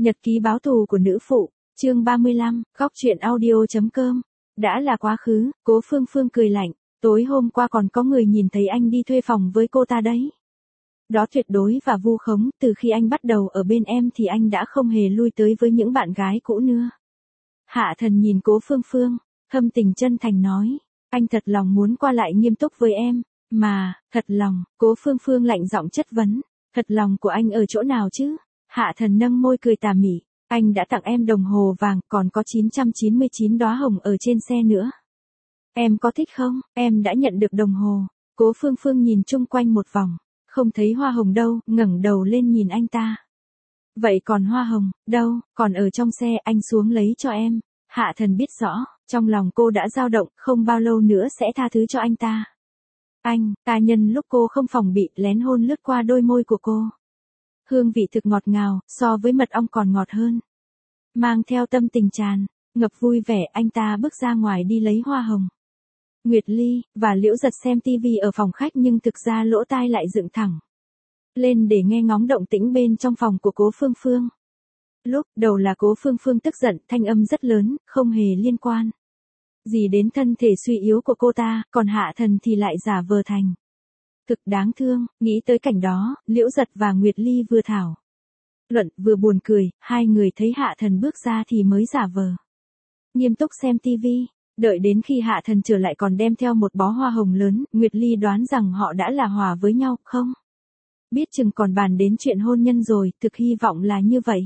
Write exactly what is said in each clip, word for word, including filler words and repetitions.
Nhật ký báo thù của nữ phụ, chương ba mươi lăm, góc truyện audio.com. Đã là quá khứ, Cố Phương Phương cười lạnh, tối hôm qua còn có người nhìn thấy anh đi thuê phòng với cô ta đấy. Đó tuyệt đối và vu khống, từ khi anh bắt đầu ở bên em thì anh đã không hề lui tới với những bạn gái cũ nữa. Hạ Thần nhìn Cố Phương Phương, thâm tình chân thành nói, anh thật lòng muốn qua lại nghiêm túc với em, mà, thật lòng, Cố Phương Phương lạnh giọng chất vấn, thật lòng của anh ở chỗ nào chứ? Hạ Thần nâng môi cười tà mị, anh đã tặng em đồng hồ vàng, còn có chín trăm chín mươi chín đóa hồng ở trên xe nữa. Em có thích không? Em đã nhận được đồng hồ. Cố Phương Phương nhìn chung quanh một vòng, không thấy hoa hồng đâu, ngẩng đầu lên nhìn anh ta. Vậy còn hoa hồng, đâu, còn ở trong xe, anh xuống lấy cho em. Hạ Thần biết rõ, trong lòng cô đã dao động, không bao lâu nữa sẽ tha thứ cho anh ta. Anh, ta nhân lúc cô không phòng bị, lén hôn lướt qua đôi môi của cô. Hương vị thực ngọt ngào, so với mật ong còn ngọt hơn. Mang theo tâm tình tràn, ngập vui vẻ, anh ta bước ra ngoài đi lấy hoa hồng. Nguyệt Ly và Liễu Giật xem tivi ở phòng khách nhưng thực ra lỗ tai lại dựng thẳng lên để nghe ngóng động tĩnh bên trong phòng của Cố Phương Phương. Lúc đầu là Cố Phương Phương tức giận, thanh âm rất lớn, không hề liên quan gì đến thân thể suy yếu của cô ta, còn Hạ Thần thì lại giả vờ thành. Thực đáng thương, nghĩ tới cảnh đó, Liễu Giật và Nguyệt Ly vừa thảo luận vừa buồn cười, hai người thấy Hạ Thần bước ra thì mới giả vờ nghiêm túc xem tivi. Đợi đến khi Hạ Thần trở lại còn đem theo một bó hoa hồng lớn, Nguyệt Ly đoán rằng họ đã là hòa với nhau, không? Biết chừng còn bàn đến chuyện hôn nhân rồi, thực hy vọng là như vậy.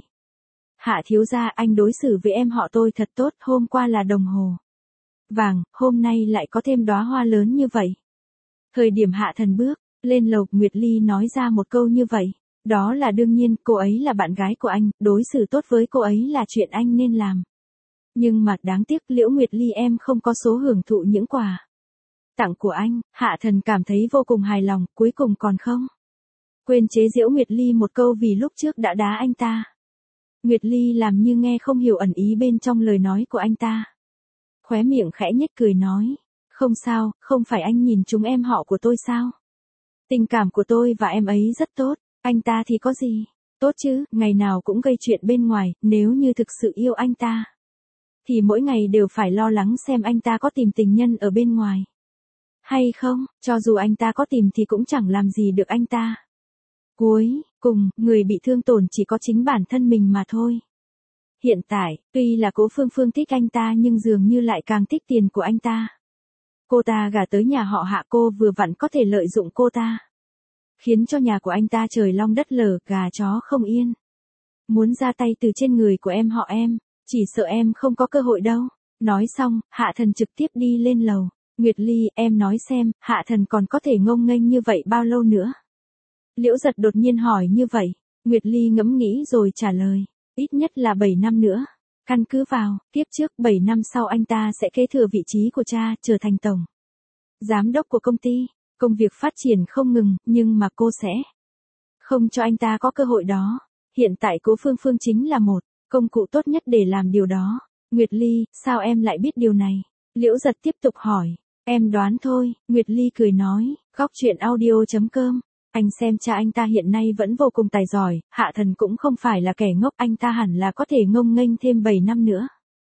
Hạ thiếu gia, anh đối xử với em họ tôi thật tốt, hôm qua là đồng hồ vàng, hôm nay lại có thêm đóa hoa lớn như vậy. Thời điểm Hạ Thần bước lên lầu, Nguyệt Ly nói ra một câu như vậy. Đó là đương nhiên, cô ấy là bạn gái của anh, đối xử tốt với cô ấy là chuyện anh nên làm. Nhưng mà đáng tiếc Liễu Nguyệt Ly em không có số hưởng thụ những quà tặng của anh. Hạ Thần cảm thấy vô cùng hài lòng, cuối cùng còn không quên chế giễu Nguyệt Ly một câu vì lúc trước đã đá anh ta. Nguyệt Ly làm như nghe không hiểu ẩn ý bên trong lời nói của anh ta. Khóe miệng khẽ nhếch cười nói, không sao, không phải anh nhìn chúng em họ của tôi sao? Tình cảm của tôi và em ấy rất tốt, anh ta thì có gì tốt chứ, ngày nào cũng gây chuyện bên ngoài, nếu như thực sự yêu anh ta thì mỗi ngày đều phải lo lắng xem anh ta có tìm tình nhân ở bên ngoài hay không, cho dù anh ta có tìm thì cũng chẳng làm gì được anh ta. Cuối cùng, người bị thương tổn chỉ có chính bản thân mình mà thôi. Hiện tại, tuy là Cố Phương Phương thích anh ta nhưng dường như lại càng thích tiền của anh ta. Cô ta gả tới nhà họ Hạ, cô vừa vặn có thể lợi dụng cô ta, khiến cho nhà của anh ta trời long đất lở, gà chó không yên. Muốn ra tay từ trên người của em họ em, chỉ sợ em không có cơ hội đâu. Nói xong, Hạ Thần trực tiếp đi lên lầu. Nguyệt Ly, em nói xem, Hạ Thần còn có thể ngông nghênh như vậy bao lâu nữa? Liễu Giật đột nhiên hỏi như vậy. Nguyệt Ly ngẫm nghĩ rồi trả lời, ít nhất là bảy năm nữa. Căn cứ vào, tiếp trước bảy năm sau anh ta sẽ kế thừa vị trí của cha, trở thành tổng giám đốc của công ty. Công việc phát triển không ngừng, nhưng mà cô sẽ không cho anh ta có cơ hội đó. Hiện tại Cố Phương Phương chính là một công cụ tốt nhất để làm điều đó. Nguyệt Ly, sao em lại biết điều này? Liễu Giật tiếp tục hỏi. Em đoán thôi, Nguyệt Ly cười nói, góc truyện audio.com. Anh xem cha anh ta hiện nay vẫn vô cùng tài giỏi, Hạ Thần cũng không phải là kẻ ngốc, anh ta hẳn là có thể ngông nghênh thêm bảy năm nữa.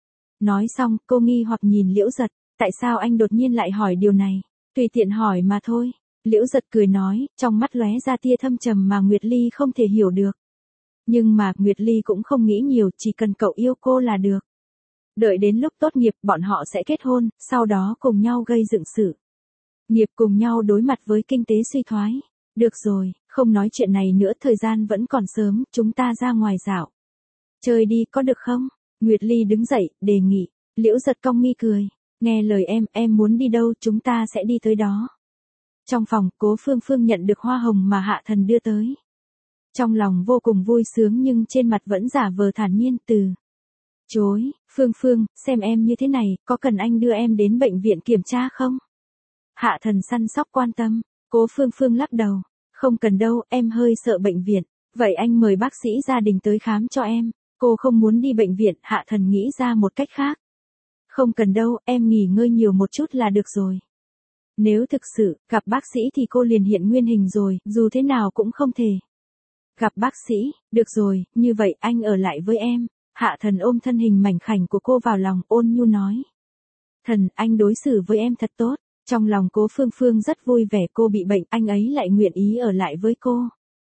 Nói xong, cô nghi hoặc nhìn Liễu Giật, tại sao anh đột nhiên lại hỏi điều này? Tùy tiện hỏi mà thôi. Liễu Giật cười nói, trong mắt lóe ra tia thâm trầm mà Nguyệt Ly không thể hiểu được. Nhưng mà, Nguyệt Ly cũng không nghĩ nhiều, chỉ cần cậu yêu cô là được. Đợi đến lúc tốt nghiệp, bọn họ sẽ kết hôn, sau đó cùng nhau gây dựng sự nghiệp, cùng nhau đối mặt với kinh tế suy thoái. Được rồi, không nói chuyện này nữa, thời gian vẫn còn sớm, chúng ta ra ngoài dạo chơi đi, có được không? Nguyệt Ly đứng dậy, đề nghị. Liễu Giật cong mi cười, nghe lời em, em muốn đi đâu chúng ta sẽ đi tới đó. Trong phòng, Cố Phương Phương nhận được hoa hồng mà Hạ Thần đưa tới. Trong lòng vô cùng vui sướng nhưng trên mặt vẫn giả vờ thản nhiên từ chối. Phương Phương, xem em như thế này, có cần anh đưa em đến bệnh viện kiểm tra không? Hạ Thần săn sóc quan tâm. Cố Phương Phương lắc đầu, không cần đâu, em hơi sợ bệnh viện. Vậy anh mời bác sĩ gia đình tới khám cho em. Cô không muốn đi bệnh viện. Hạ Thần nghĩ ra một cách khác. Không cần đâu, em nghỉ ngơi nhiều một chút là được rồi. Nếu thực sự gặp bác sĩ thì cô liền hiện nguyên hình rồi, dù thế nào cũng không thể Gặp bác sĩ, được rồi, như vậy anh ở lại với em. Hạ Thần ôm thân hình mảnh khảnh của cô vào lòng, ôn nhu nói. Thần, anh đối xử với em thật tốt. Trong lòng Cố Phương Phương rất vui vẻ, cô bị bệnh, anh ấy lại nguyện ý ở lại với cô.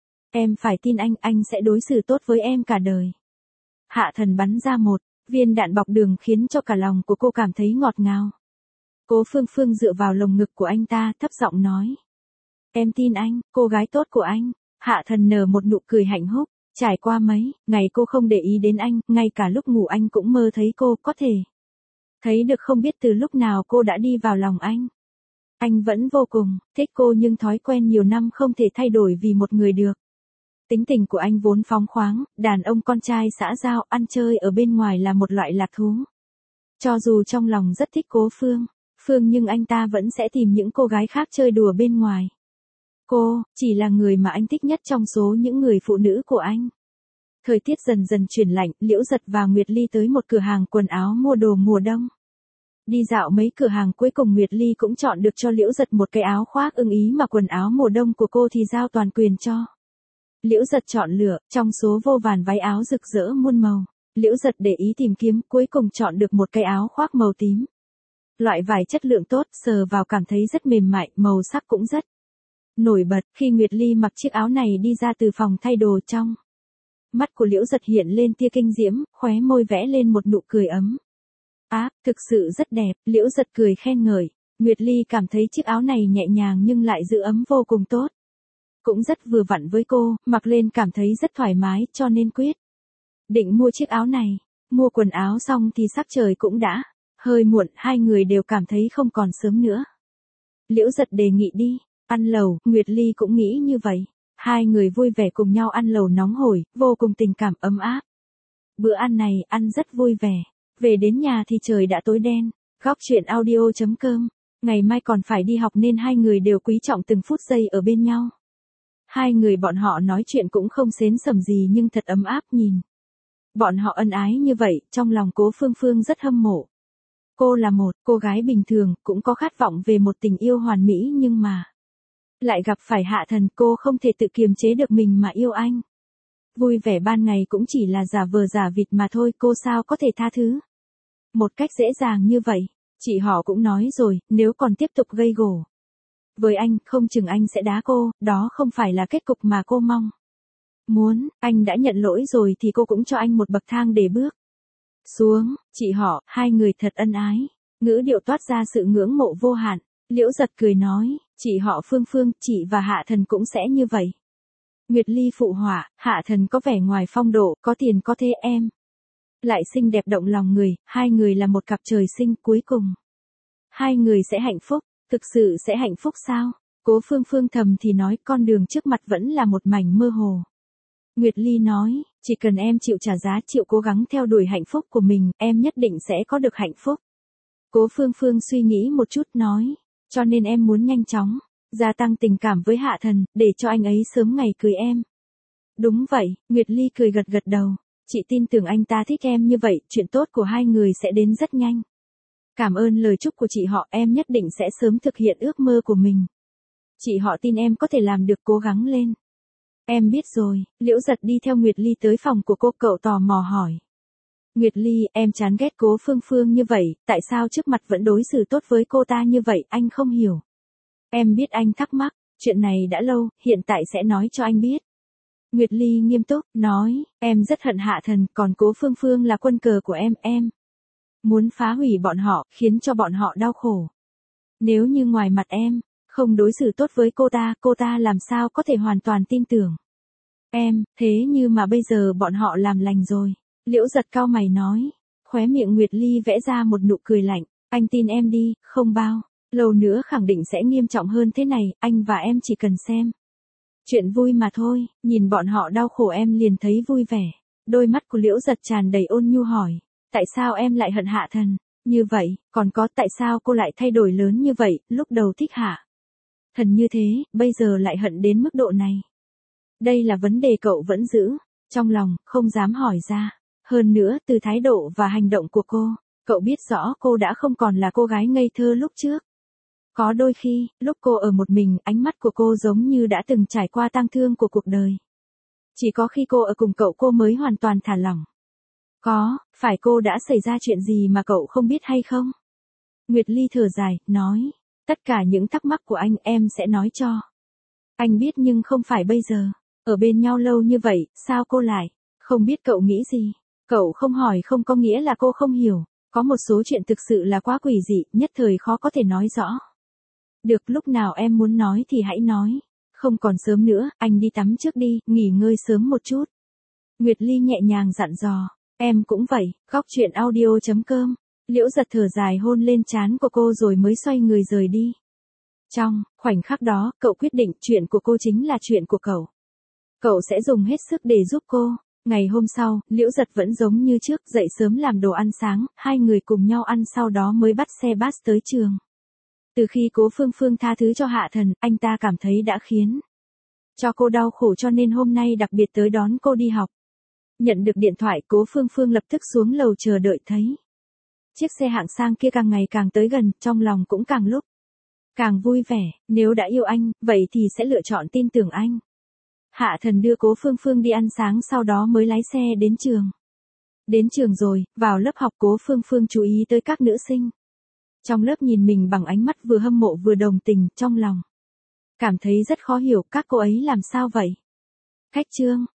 Em phải tin anh, anh sẽ đối xử tốt với em cả đời. Hạ Thần bắn ra một viên đạn bọc đường khiến cho cả lòng của cô cảm thấy ngọt ngào. Cố Phương Phương dựa vào lồng ngực của anh ta, thấp giọng nói. Em tin anh, cô gái tốt của anh. Hạ Thần nở một nụ cười hạnh phúc. Trải qua mấy ngày cô không để ý đến anh, ngay cả lúc ngủ anh cũng mơ thấy cô, có thể thấy được không biết từ lúc nào cô đã đi vào lòng anh. Anh vẫn vô cùng thích cô nhưng thói quen nhiều năm không thể thay đổi vì một người được. Tính tình của anh vốn phóng khoáng, đàn ông con trai xã giao, ăn chơi ở bên ngoài là một loại lạc thú. Cho dù trong lòng rất thích Cố Phương, Phương nhưng anh ta vẫn sẽ tìm những cô gái khác chơi đùa bên ngoài. Cô, chỉ là người mà anh thích nhất trong số những người phụ nữ của anh. Thời tiết dần dần chuyển lạnh, Liễu Giật và Nguyệt Ly tới một cửa hàng quần áo mua đồ mùa đông. Đi dạo mấy cửa hàng cuối cùng Nguyệt Ly cũng chọn được cho Liễu Giật một cái áo khoác ưng ý mà quần áo mùa đông của cô thì giao toàn quyền cho. Liễu Giật chọn lựa, trong số vô vàn váy áo rực rỡ muôn màu, Liễu Giật để ý tìm kiếm, cuối cùng chọn được một cái áo khoác màu tím. Loại vải chất lượng tốt, sờ vào cảm thấy rất mềm mại, màu sắc cũng rất nổi bật. Khi Nguyệt Ly mặc chiếc áo này đi ra từ phòng thay đồ, trong mắt của Liễu Giật hiện lên tia kinh diễm, khóe môi vẽ lên một nụ cười ấm áp, thực sự rất đẹp. Liễu Giật cười khen ngợi. Nguyệt Ly cảm thấy chiếc áo này nhẹ nhàng nhưng lại giữ ấm vô cùng tốt. Cũng rất vừa vặn với cô, mặc lên cảm thấy rất thoải mái, cho nên quyết định mua chiếc áo này. Mua quần áo xong thì sắc trời cũng đã hơi muộn, hai người đều cảm thấy không còn sớm nữa. Liễu Giật đề nghị đi ăn lẩu, Nguyệt Ly cũng nghĩ như vậy. Hai người vui vẻ cùng nhau ăn lẩu nóng hổi, vô cùng tình cảm ấm áp. Bữa ăn này ăn rất vui vẻ. Về đến nhà thì trời đã tối đen. Góc truyện audio chấm com. Ngày mai còn phải đi học nên hai người đều quý trọng từng phút giây ở bên nhau. Hai người bọn họ nói chuyện cũng không xến xẩm gì nhưng thật ấm áp, nhìn bọn họ ân ái như vậy, trong lòng Cố Phương Phương rất hâm mộ. Cô là một cô gái bình thường, cũng có khát vọng về một tình yêu hoàn mỹ nhưng mà lại gặp phải Hạ Thần, cô không thể tự kiềm chế được mình mà yêu anh. Vui vẻ ban ngày cũng chỉ là giả vờ giả vịt mà thôi, cô sao có thể tha thứ một cách dễ dàng như vậy. Chị họ cũng nói rồi, nếu còn tiếp tục gây gổ với anh, không chừng anh sẽ đá cô, đó không phải là kết cục mà cô mong muốn. Anh đã nhận lỗi rồi thì cô cũng cho anh một bậc thang để bước xuống. Chị họ, hai người thật ân ái. Ngữ điệu toát ra sự ngưỡng mộ vô hạn. Liễu Giật cười nói, chị họ Phương Phương, chị và Hạ Thần cũng sẽ như vậy. Nguyệt Ly phụ họa, Hạ Thần có vẻ ngoài phong độ, có tiền có thế, em lại xinh đẹp động lòng người, hai người là một cặp trời sinh, cuối cùng hai người sẽ hạnh phúc. Thực sự sẽ hạnh phúc sao? Cố Phương Phương thầm thì nói, con đường trước mặt vẫn là một mảnh mơ hồ. Nguyệt Ly nói, chỉ cần em chịu trả giá, chịu cố gắng theo đuổi hạnh phúc của mình, em nhất định sẽ có được hạnh phúc. Cố Phương Phương suy nghĩ một chút nói, cho nên em muốn nhanh chóng gia tăng tình cảm với Hạ Thần, để cho anh ấy sớm ngày cưới em. Đúng vậy, Nguyệt Ly cười gật gật đầu. Chị tin tưởng anh ta thích em như vậy, chuyện tốt của hai người sẽ đến rất nhanh. Cảm ơn lời chúc của chị họ, em nhất định sẽ sớm thực hiện ước mơ của mình. Chị họ tin em có thể làm được, cố gắng lên. Em biết rồi. Liễu Giật đi theo Nguyệt Ly tới phòng của cô, cậu tò mò hỏi. Nguyệt Ly, em chán ghét Cố Phương Phương như vậy, tại sao trước mặt vẫn đối xử tốt với cô ta như vậy, anh không hiểu. Em biết anh thắc mắc, chuyện này đã lâu, hiện tại sẽ nói cho anh biết. Nguyệt Ly nghiêm túc, nói, em rất hận Hạ Thần, còn Cố Phương Phương là quân cờ của em, em muốn phá hủy bọn họ, khiến cho bọn họ đau khổ. Nếu như ngoài mặt em không đối xử tốt với cô ta, cô ta làm sao có thể hoàn toàn tin tưởng em, thế như mà bây giờ bọn họ làm lành rồi. Liễu Giật cau mày nói, khóe miệng Nguyệt Ly vẽ ra một nụ cười lạnh, anh tin em đi, không bao lâu nữa khẳng định sẽ nghiêm trọng hơn thế này, anh và em chỉ cần xem chuyện vui mà thôi. Nhìn bọn họ đau khổ em liền thấy vui vẻ. Đôi mắt của Liễu Giật tràn đầy ôn nhu hỏi, tại sao em lại hận Hạ Thần như vậy, còn có tại sao cô lại thay đổi lớn như vậy, lúc đầu thích Hạ Thần như thế, bây giờ lại hận đến mức độ này. Đây là vấn đề cậu vẫn giữ trong lòng, không dám hỏi ra. Hơn nữa, từ thái độ và hành động của cô, cậu biết rõ cô đã không còn là cô gái ngây thơ lúc trước. Có đôi khi, lúc cô ở một mình, ánh mắt của cô giống như đã từng trải qua tang thương của cuộc đời. Chỉ có khi cô ở cùng cậu cô mới hoàn toàn thả lỏng. Có, phải cô đã xảy ra chuyện gì mà cậu không biết hay không? Nguyệt Ly thở dài, nói. Tất cả những thắc mắc của anh em sẽ nói cho. Anh biết nhưng không phải bây giờ. Ở bên nhau lâu như vậy, sao cô lại? Không biết cậu nghĩ gì? Cậu không hỏi không có nghĩa là cô không hiểu. Có một số chuyện thực sự là quá quỷ dị, nhất thời khó có thể nói rõ. Được, lúc nào em muốn nói thì hãy nói. Không còn sớm nữa, anh đi tắm trước đi, nghỉ ngơi sớm một chút. Nguyệt Ly nhẹ nhàng dặn dò. Em cũng vậy, góc chuyện audio chấm com. Liễu Giật thở dài hôn lên trán của cô rồi mới xoay người rời đi. Trong khoảnh khắc đó, cậu quyết định chuyện của cô chính là chuyện của cậu. Cậu sẽ dùng hết sức để giúp cô. Ngày hôm sau, Liễu Giật vẫn giống như trước, dậy sớm làm đồ ăn sáng, hai người cùng nhau ăn sau đó mới bắt xe bus tới trường. Từ khi Cố Phương Phương tha thứ cho Hạ Thần, anh ta cảm thấy đã khiến cho cô đau khổ cho nên hôm nay đặc biệt tới đón cô đi học. Nhận được điện thoại, Cố Phương Phương lập tức xuống lầu chờ đợi thấy. Chiếc xe hạng sang kia càng ngày càng tới gần, trong lòng cũng càng lúc càng vui vẻ, nếu đã yêu anh, vậy thì sẽ lựa chọn tin tưởng anh. Hạ Thần đưa Cố Phương Phương đi ăn sáng sau đó mới lái xe đến trường. Đến trường rồi, vào lớp học Cố Phương Phương chú ý tới các nữ sinh. Trong lớp nhìn mình bằng ánh mắt vừa hâm mộ vừa đồng tình, trong lòng cảm thấy rất khó hiểu các cô ấy làm sao vậy. Khách trương,